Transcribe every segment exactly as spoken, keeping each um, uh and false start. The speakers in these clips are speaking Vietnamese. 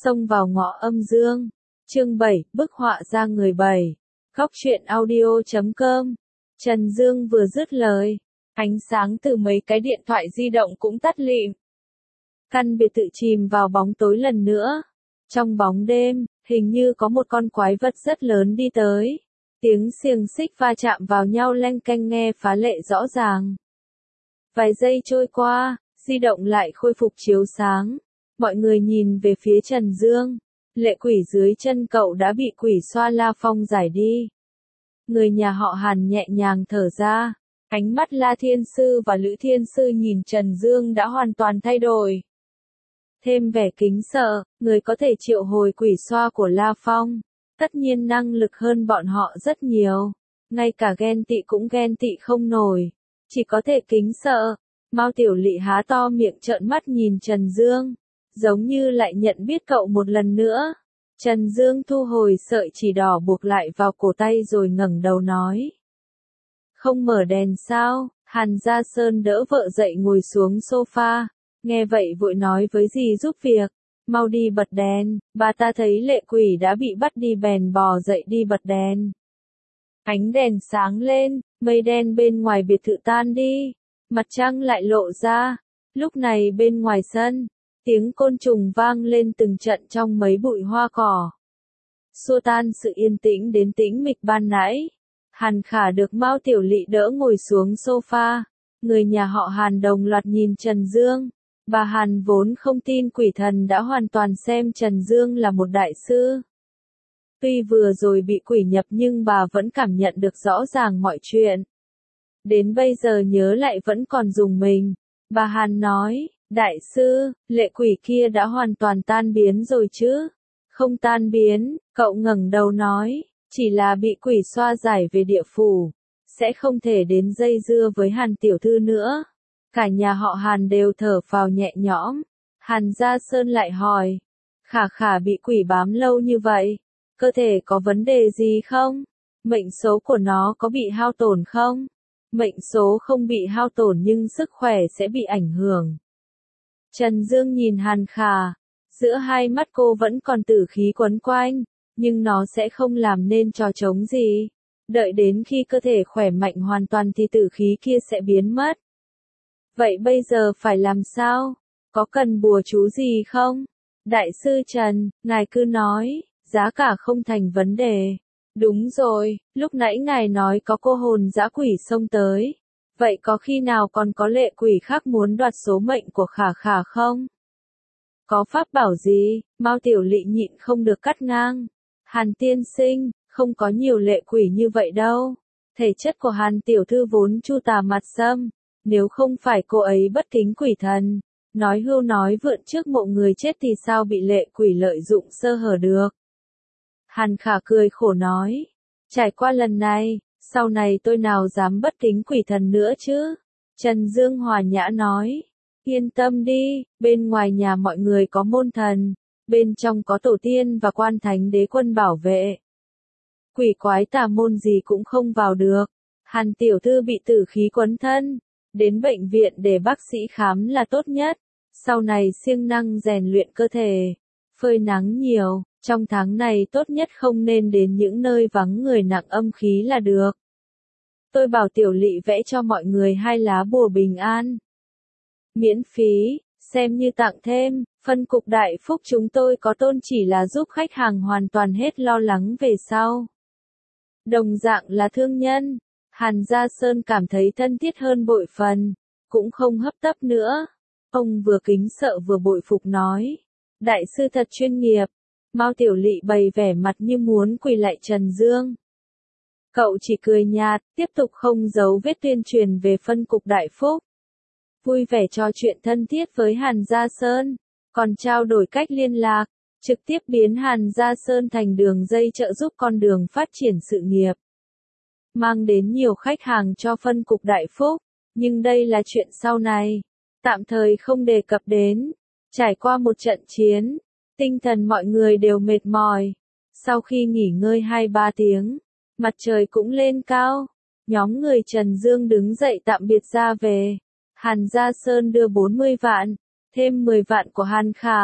Xông vào ngõ âm dương. Chương bảy, bức họa ra người bảy. Góc truyện audio chấm com. Trần Dương vừa dứt lời, ánh sáng từ mấy cái điện thoại di động cũng tắt lịm. Căn biệt thự chìm vào bóng tối lần nữa. Trong bóng đêm, hình như có một con quái vật rất lớn đi tới. Tiếng xiềng xích va chạm vào nhau leng keng nghe phá lệ rõ ràng. Vài giây trôi qua, di động lại khôi phục chiếu sáng. Mọi người nhìn về phía Trần Dương. Lệ quỷ dưới chân cậu đã bị quỷ xoa La Phong giải đi. Người nhà họ Hàn nhẹ nhàng thở ra. Ánh mắt La Thiên Sư và Lữ Thiên Sư nhìn Trần Dương đã hoàn toàn thay đổi. Thêm vẻ kính sợ, người có thể triệu hồi quỷ xoa của La Phong. Tất nhiên năng lực hơn bọn họ rất nhiều. Ngay cả ghen tị cũng ghen tị không nổi. Chỉ có thể kính sợ. Mao Tiểu Lị há to miệng trợn mắt nhìn Trần Dương. Giống như lại nhận biết cậu một lần nữa. Trần Dương thu hồi sợi chỉ đỏ buộc lại vào cổ tay rồi ngẩng đầu nói. Không mở đèn sao? Hàn Gia Sơn đỡ vợ dậy ngồi xuống sofa. Nghe vậy vội nói với dì giúp việc. Mau đi bật đèn, bà ta thấy lệ quỷ đã bị bắt đi bèn bò dậy đi bật đèn. Ánh đèn sáng lên, mây đen bên ngoài biệt thự tan đi. Mặt trăng lại lộ ra. Lúc này bên ngoài sân, tiếng côn trùng vang lên từng trận trong mấy bụi hoa cỏ. Xua tan sự yên tĩnh đến tĩnh mịch ban nãy. Hàn Khả được Mao Tiểu Lị đỡ ngồi xuống sofa. Người nhà họ Hàn đồng loạt nhìn Trần Dương. Bà Hàn vốn không tin quỷ thần đã hoàn toàn xem Trần Dương là một đại sư. Tuy vừa rồi bị quỷ nhập nhưng bà vẫn cảm nhận được rõ ràng mọi chuyện. Đến bây giờ nhớ lại vẫn còn rùng mình. Bà Hàn nói, đại sư, lệ quỷ kia đã hoàn toàn tan biến rồi chứ? Không tan biến, cậu ngẩng đầu nói, chỉ là bị quỷ xoa giải về địa phủ. Sẽ không thể đến dây dưa với Hàn tiểu thư nữa. Cả nhà họ Hàn đều thở phào nhẹ nhõm. Hàn Gia Sơn lại hỏi, Khả Khả bị quỷ bám lâu như vậy, cơ thể có vấn đề gì không? Mệnh số của nó có bị hao tổn không? Mệnh số không bị hao tổn nhưng sức khỏe sẽ bị ảnh hưởng. Trần Dương nhìn Hàn Khả, giữa hai mắt cô vẫn còn tử khí quấn quanh, nhưng nó sẽ không làm nên trò trống gì. Đợi đến khi cơ thể khỏe mạnh hoàn toàn thì tử khí kia sẽ biến mất. Vậy bây giờ phải làm sao? Có cần bùa chú gì không? Đại sư Trần, ngài cứ nói, giá cả không thành vấn đề. Đúng rồi, lúc nãy ngài nói có cô hồn dã quỷ xông tới. Vậy có khi nào còn có lệ quỷ khác muốn đoạt số mệnh của Khả Khả không? Có pháp bảo gì? Mao Tiểu Lị nhịn không được cắt ngang. Hàn tiên sinh, không có nhiều lệ quỷ như vậy đâu. Thể chất của Hàn tiểu thư vốn chu tà mặt sâm. Nếu không phải cô ấy bất kính quỷ thần, nói hưu nói vượn trước mộ người chết thì sao bị lệ quỷ lợi dụng sơ hở được. Hàn Khả cười khổ nói, trải qua lần này, sau này tôi nào dám bất kính quỷ thần nữa chứ. Trần Dương hòa nhã nói, yên tâm đi, bên ngoài nhà mọi người có môn thần, bên trong có tổ tiên và quan thánh đế quân bảo vệ. Quỷ quái tà môn gì cũng không vào được. Hàn tiểu thư bị tử khí quấn thân. Đến bệnh viện để bác sĩ khám là tốt nhất. Sau này siêng năng rèn luyện cơ thể. Phơi nắng nhiều, trong tháng này tốt nhất không nên đến những nơi vắng người nặng âm khí là được. Tôi bảo Tiểu Lị vẽ cho mọi người hai lá bùa bình an. Miễn phí, xem như tặng thêm, phân cục Đại Phúc chúng tôi có tôn chỉ là giúp khách hàng hoàn toàn hết lo lắng về sau. Đồng dạng là thương nhân. Hàn Gia Sơn cảm thấy thân thiết hơn bội phần, cũng không hấp tấp nữa. Ông vừa kính sợ vừa bội phục nói, đại sư thật chuyên nghiệp. Mao Tiểu Lị bày vẻ mặt như muốn quỳ lại Trần Dương. Cậu chỉ cười nhạt, tiếp tục không giấu vết tuyên truyền về phân cục Đại Phúc. Vui vẻ trò chuyện thân thiết với Hàn Gia Sơn, còn trao đổi cách liên lạc, trực tiếp biến Hàn Gia Sơn thành đường dây trợ giúp con đường phát triển sự nghiệp. Mang đến nhiều khách hàng cho phân cục Đại Phúc, nhưng đây là chuyện sau này, tạm thời không đề cập đến. Trải qua một trận chiến, tinh thần mọi người đều mệt mỏi. Sau khi nghỉ ngơi hai ba tiếng, mặt trời cũng lên cao, nhóm người Trần Dương đứng dậy tạm biệt ra về. Hàn Gia Sơn đưa bốn mươi vạn, thêm mười vạn của Hàn Khả,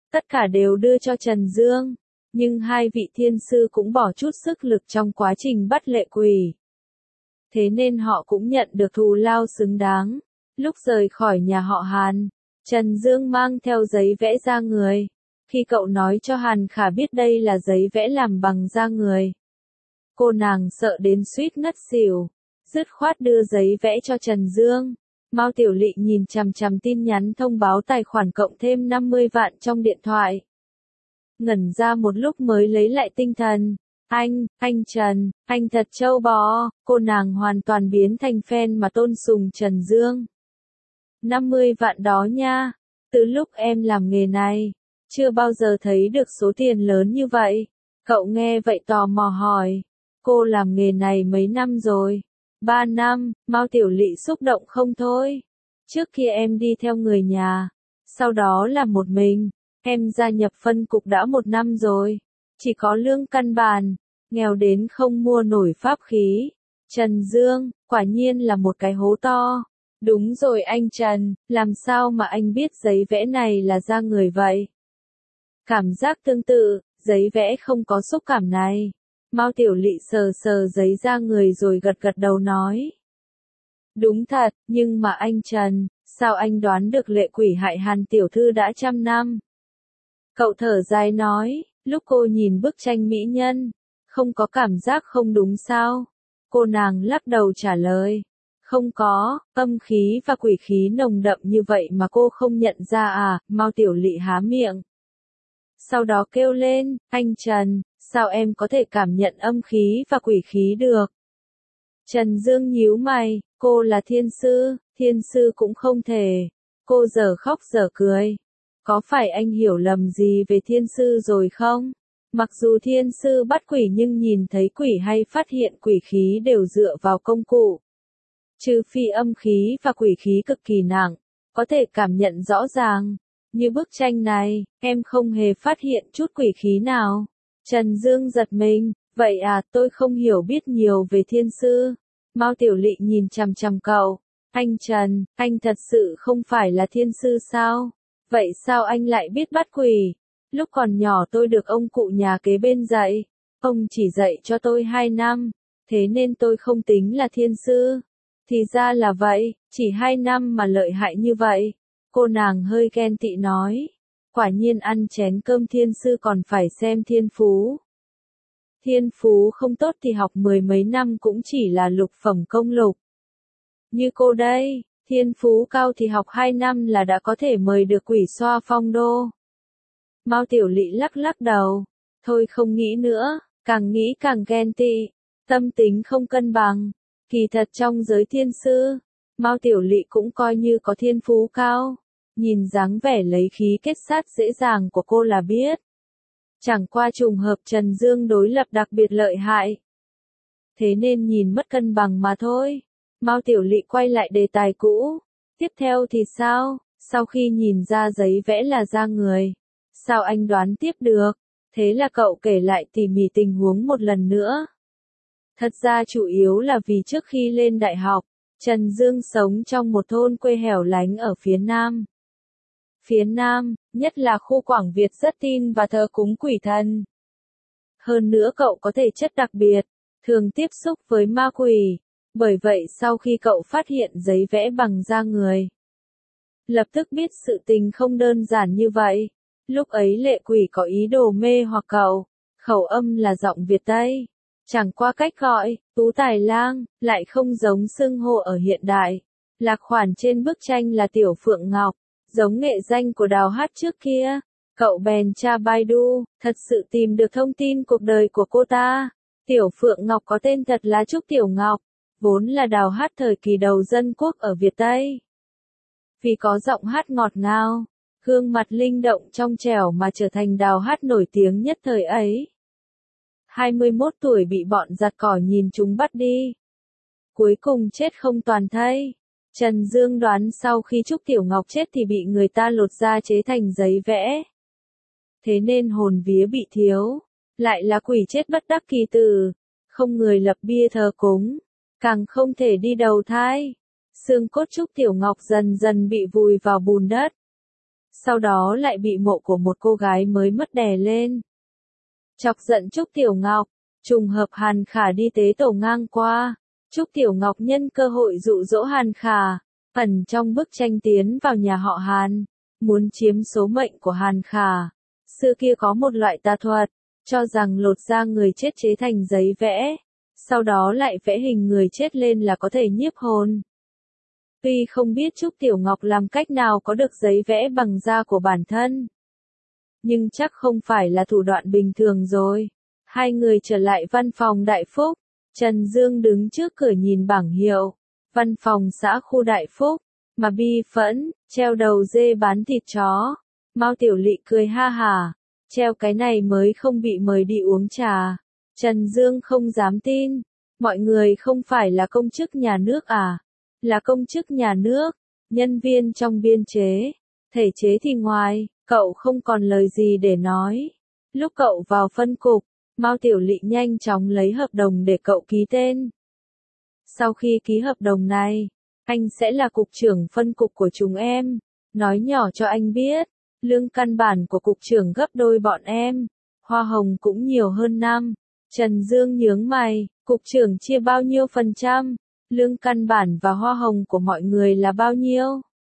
tất cả đều đưa cho Trần Dương, nhưng hai vị thiên sư cũng bỏ chút sức lực trong quá trình bắt lệ quỷ. Thế nên họ cũng nhận được thù lao xứng đáng. Lúc rời khỏi nhà họ Hàn, Trần Dương mang theo giấy vẽ da người. Khi cậu nói cho Hàn Khả biết đây là giấy vẽ làm bằng da người, cô nàng sợ đến suýt ngất xỉu, dứt khoát đưa giấy vẽ cho Trần Dương. Mao Tiểu Lị nhìn chằm chằm tin nhắn thông báo tài khoản cộng thêm năm mươi vạn trong điện thoại. Ngẩn ra một lúc mới lấy lại tinh thần. Anh, anh Trần, anh thật trâu bò, cô nàng hoàn toàn biến thành fan mà tôn sùng Trần Dương. năm mươi vạn đó nha, từ lúc em làm nghề này, chưa bao giờ thấy được số tiền lớn như vậy. Cậu nghe vậy tò mò hỏi, cô làm nghề này mấy năm rồi? Ba năm, Mao Tiểu Lị xúc động không thôi. Trước kia em đi theo người nhà, sau đó là một mình, em gia nhập phân cục đã một năm rồi. Chỉ có lương căn bản, nghèo đến không mua nổi pháp khí. Trần Dương, quả nhiên là một cái hố to. Đúng rồi anh Trần, làm sao mà anh biết giấy vẽ này là da người vậy? Cảm giác tương tự, giấy vẽ không có xúc cảm này. Mao Tiểu Lị sờ sờ giấy da người rồi gật gật đầu nói. Đúng thật, nhưng mà anh Trần, sao anh đoán được lệ quỷ hại Hàn tiểu thư đã trăm năm? Cậu thở dài nói, lúc cô nhìn bức tranh mỹ nhân, không có cảm giác không đúng sao? Cô nàng lắc đầu trả lời. Không có, âm khí và quỷ khí nồng đậm như vậy mà cô không nhận ra à? Mao Tiểu Lị há miệng. Sau đó kêu lên, anh Trần, sao em có thể cảm nhận âm khí và quỷ khí được? Trần Dương nhíu mày, cô là thiên sư, thiên sư cũng không thể. Cô giờ khóc giờ cười. Có phải anh hiểu lầm gì về thiên sư rồi không? Mặc dù thiên sư bắt quỷ nhưng nhìn thấy quỷ hay phát hiện quỷ khí đều dựa vào công cụ. Trừ phi âm khí và quỷ khí cực kỳ nặng, có thể cảm nhận rõ ràng. Như bức tranh này, em không hề phát hiện chút quỷ khí nào. Trần Dương giật mình, vậy à, tôi không hiểu biết nhiều về thiên sư. Mao Tiểu Lị nhìn chằm chằm cậu. Anh Trần, anh thật sự không phải là thiên sư sao? Vậy sao anh lại biết bắt quỷ? Lúc còn nhỏ tôi được ông cụ nhà kế bên dạy. Ông chỉ dạy cho tôi hai năm, thế nên tôi không tính là thiên sư. Thì ra là vậy, chỉ hai năm mà lợi hại như vậy. Cô nàng hơi ghen tị nói. Quả nhiên ăn chén cơm thiên sư còn phải xem thiên phú. Thiên phú không tốt thì học mười mấy năm cũng chỉ là lục phẩm công lục. Như cô đây, thiên phú cao thì học hai năm là đã có thể mời được quỷ xoa phong đô. Mao Tiểu Lị lắc lắc đầu. Thôi không nghĩ nữa, càng nghĩ càng ghen tị. Tâm tính không cân bằng. Kỳ thật trong giới thiên sư, Mao Tiểu Lị cũng coi như có thiên phú cao. Nhìn dáng vẻ lấy khí kết sát dễ dàng của cô là biết. Chẳng qua trùng hợp Trần Dương đối lập đặc biệt lợi hại. Thế nên nhìn mất cân bằng mà thôi. Mao Tiểu Lị quay lại đề tài cũ. Tiếp theo thì sao? Sau khi nhìn ra giấy vẽ là da người, sao anh đoán tiếp được? Thế là cậu kể lại tỉ mỉ tình huống một lần nữa. Thật ra chủ yếu là vì trước khi lên đại học, Trần Dương sống trong một thôn quê hẻo lánh ở phía Nam. Phía Nam, nhất là khu Quảng Việt rất tin và thờ cúng quỷ thần. Hơn nữa cậu có thể chất đặc biệt, thường tiếp xúc với ma quỷ. Bởi vậy sau khi cậu phát hiện giấy vẽ bằng da người, lập tức biết sự tình không đơn giản như vậy. Lúc ấy lệ quỷ có ý đồ mê hoặc cậu, khẩu âm là giọng Việt Tây. Chẳng qua cách gọi, Tú Tài Lang, lại không giống xưng hô ở hiện đại. Lạc khoản trên bức tranh là Tiểu Phượng Ngọc, giống nghệ danh của Đào Hát trước kia. Cậu bèn tra Baidu, thật sự tìm được thông tin cuộc đời của cô ta. Tiểu Phượng Ngọc có tên thật là Trúc Tiểu Ngọc, vốn là Đào Hát thời kỳ đầu dân quốc ở Việt Tây. Vì có giọng hát ngọt ngào, gương mặt linh động trong trẻo mà trở thành Đào Hát nổi tiếng nhất thời ấy. hai mươi mốt tuổi bị bọn giặt cỏ nhìn chúng bắt đi. Cuối cùng chết không toàn thây. Trần Dương đoán sau khi Trúc Tiểu Ngọc chết thì bị người ta lột da chế thành giấy vẽ. Thế nên hồn vía bị thiếu. Lại là quỷ chết bất đắc kỳ tử. Không người lập bia thờ cúng. Càng không thể đi đầu thai. Xương cốt Trúc Tiểu Ngọc dần dần bị vùi vào bùn đất. sau đó lại bị mộ của một cô gái mới mất đè lên. Chọc giận Trúc Tiểu Ngọc, trùng hợp Hàn Khả đi tế tổ ngang qua. Trúc Tiểu Ngọc nhân cơ hội dụ dỗ Hàn Khả, ẩn trong bức tranh tiến vào nhà họ Hàn, muốn chiếm số mệnh của Hàn Khả. Xưa kia có một loại tà thuật, cho rằng lột da người chết chế thành giấy vẽ, sau đó lại vẽ hình người chết lên là có thể nhiếp hồn. Tuy không biết Trúc Tiểu Ngọc làm cách nào có được giấy vẽ bằng da của bản thân, nhưng chắc không phải là thủ đoạn bình thường rồi. Hai người trở lại văn phòng Đại Phúc, Trần Dương đứng trước cửa nhìn bảng hiệu, văn phòng xã khu Đại Phúc, mà bi phẫn, treo đầu dê bán thịt chó. Mao Tiểu Lị cười ha hả, treo cái này mới không bị mời đi uống trà. Trần Dương không dám tin, mọi người không phải là công chức nhà nước à? Là công chức nhà nước, nhân viên trong biên chế, thể chế thì ngoài, cậu không còn lời gì để nói. Lúc cậu vào phân cục, Mao Tiểu Lị nhanh chóng lấy hợp đồng để cậu ký tên. Sau khi ký hợp đồng này, anh sẽ là cục trưởng phân cục của chúng em. Nói nhỏ cho anh biết, lương căn bản của cục trưởng gấp đôi bọn em, hoa hồng cũng nhiều hơn năm. Trần Dương nhướng mày, cục trưởng chia bao nhiêu phần trăm? Lương căn bản và hoa hồng của mọi người là bao nhiêu?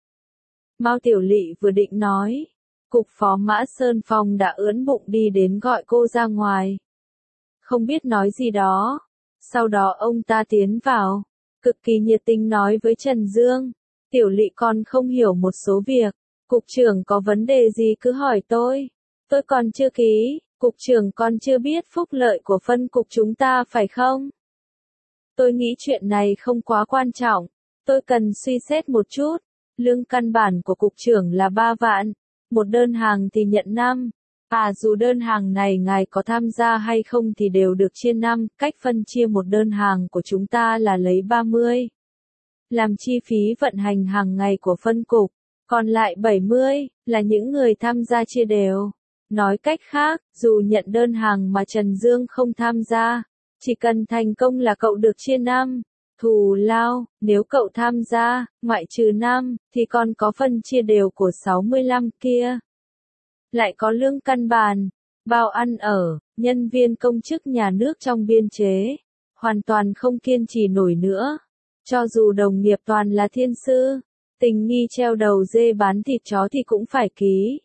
Mao Tiểu Lị vừa định nói, cục phó Mã Sơn Phong đã ưỡn bụng đi đến gọi cô ra ngoài. Không biết nói gì đó. Sau đó ông ta tiến vào, cực kỳ nhiệt tình nói với Trần Dương, Tiểu Lị con không hiểu một số việc, cục trưởng có vấn đề gì cứ hỏi tôi. Tôi còn chưa ký, cục trưởng còn chưa biết phúc lợi của phân cục chúng ta phải không? Tôi nghĩ chuyện này không quá quan trọng, tôi cần suy xét một chút. Lương căn bản của cục trưởng là ba vạn, một đơn hàng thì nhận năm. À dù đơn hàng này ngài có tham gia hay không thì đều được chia năm, cách phân chia một đơn hàng của chúng ta là lấy ba mươi. Làm chi phí vận hành hàng ngày của phân cục, còn lại bảy mươi, là những người tham gia chia đều. Nói cách khác, dù nhận đơn hàng mà Trần Dương không tham gia, chỉ cần thành công là cậu được chia năm. Thù lao, nếu cậu tham gia, ngoại trừ năm, thì còn có phần chia đều của sáu mươi lăm kia. Lại có lương căn bản, bao ăn ở, nhân viên công chức nhà nước trong biên chế, hoàn toàn không kiên trì nổi nữa. Cho dù đồng nghiệp toàn là thiên sư, tình nghi treo đầu dê bán thịt chó thì cũng phải ký.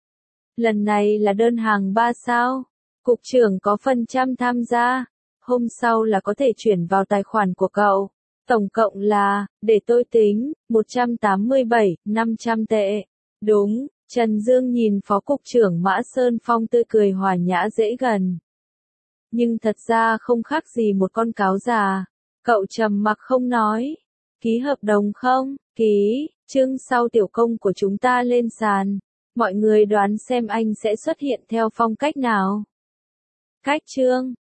Lần này là đơn hàng ba sao, cục trưởng có phần trăm tham gia, hôm sau là có thể chuyển vào tài khoản của cậu. Tổng cộng là, để tôi tính, một trăm tám mươi bảy nghìn năm trăm tệ. Đúng. Trần Dương nhìn phó cục trưởng Mã Sơn Phong tươi cười hòa nhã dễ gần. Nhưng thật ra không khác gì một con cáo già. Cậu trầm mặc không nói. Ký hợp đồng không? Ký. Chương sau tiểu công của chúng ta lên sàn. Mọi người đoán xem anh sẽ xuất hiện theo phong cách nào? Cách chương.